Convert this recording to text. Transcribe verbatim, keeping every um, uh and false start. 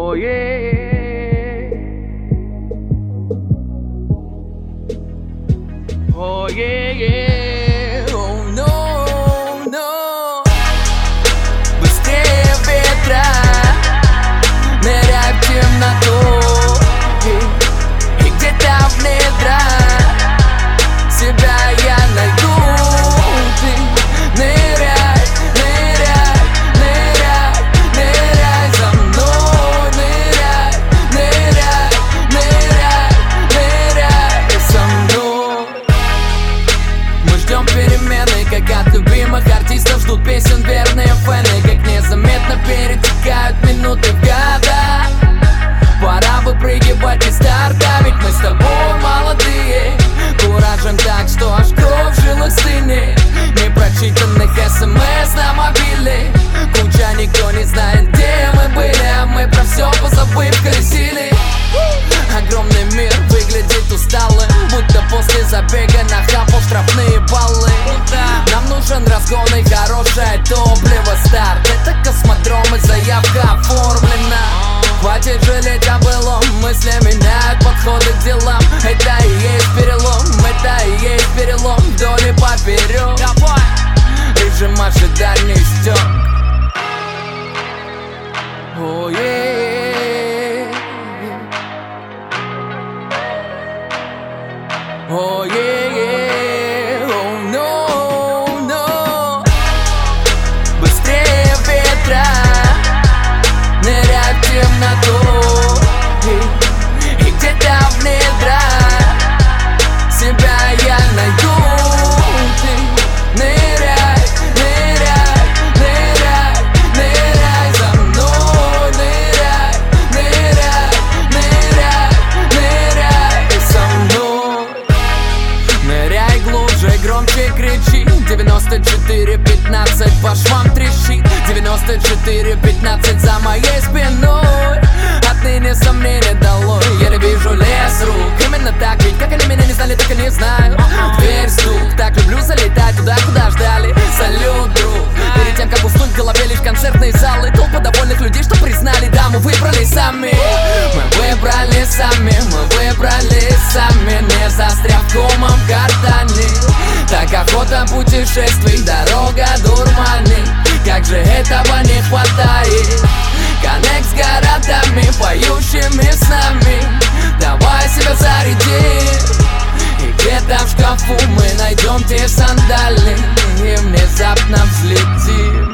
Oh yeah. Oh yeah, yeah. Oh no, no. Быстрее ветра, ныряй в темноту, и где-то в недрах себя я найду. Ты ныряй, ныряй, ныряй, ныряй за мной. Ныряй, ныряй, ныряй, ныряй со мной. Мы ждем перемены, как от любимых артистов ждут песен верные фэны. Как незаметно перетекают минуты в года. Пора выпрыгивать из старта, ведь мы с тобой молодые. Куражем так, что аж кровь в жилах стынет. Непрочитанных смс на мобиле. Куча, никто не знает, где мы были, а мы про все позабыв колесили. Огромный мир выглядит усталым, будто после забега нахапал штрафные баллы. Нам нужен разгон и хорошее топливо. Старт — это космодром, и заявка оформлена. Хватит жалеть о былом, мысли меняют подходы к делам. Это и есть перелом, это и есть перелом вдоль и поперек. Режим ожидания истек. Oh yeah. Oh yeah, yeah. Oh no, no. Быстрее ветра, ныряй в темноту, и, и где-то в недрах себя я найду. Ты ныряй, ныряй, ныряй, ныряй за мной. Ныряй, ныряй, ныряй, ныряй со мной. Ныряй глубже, громче кричи. Девяносто четыре пятнадцать по швам трещит. Девяносто четыре пятнадцать за моей спиной. Отныне сомнения долой. Еле вижу лес рук. Именно так, ведь как они меня не знали, так и не знаю. В дверь стук, так люблю залетать туда, куда ждали. Салют, друг. Перед тем, как уснуть, в голове лишь концертные залы. Толпа довольных людей, что признали, да, мы выбрали сами. Мы выбрали сами, мы выбрали сами. Не застряв в комом картане. Так охота путешествий, дорога дурманит. Как же этого не хватает. Коннект с городами, поющими с нами. Давай себя зарядим. И где-то в шкафу мы найдем те сандали. И внезапно взлетим.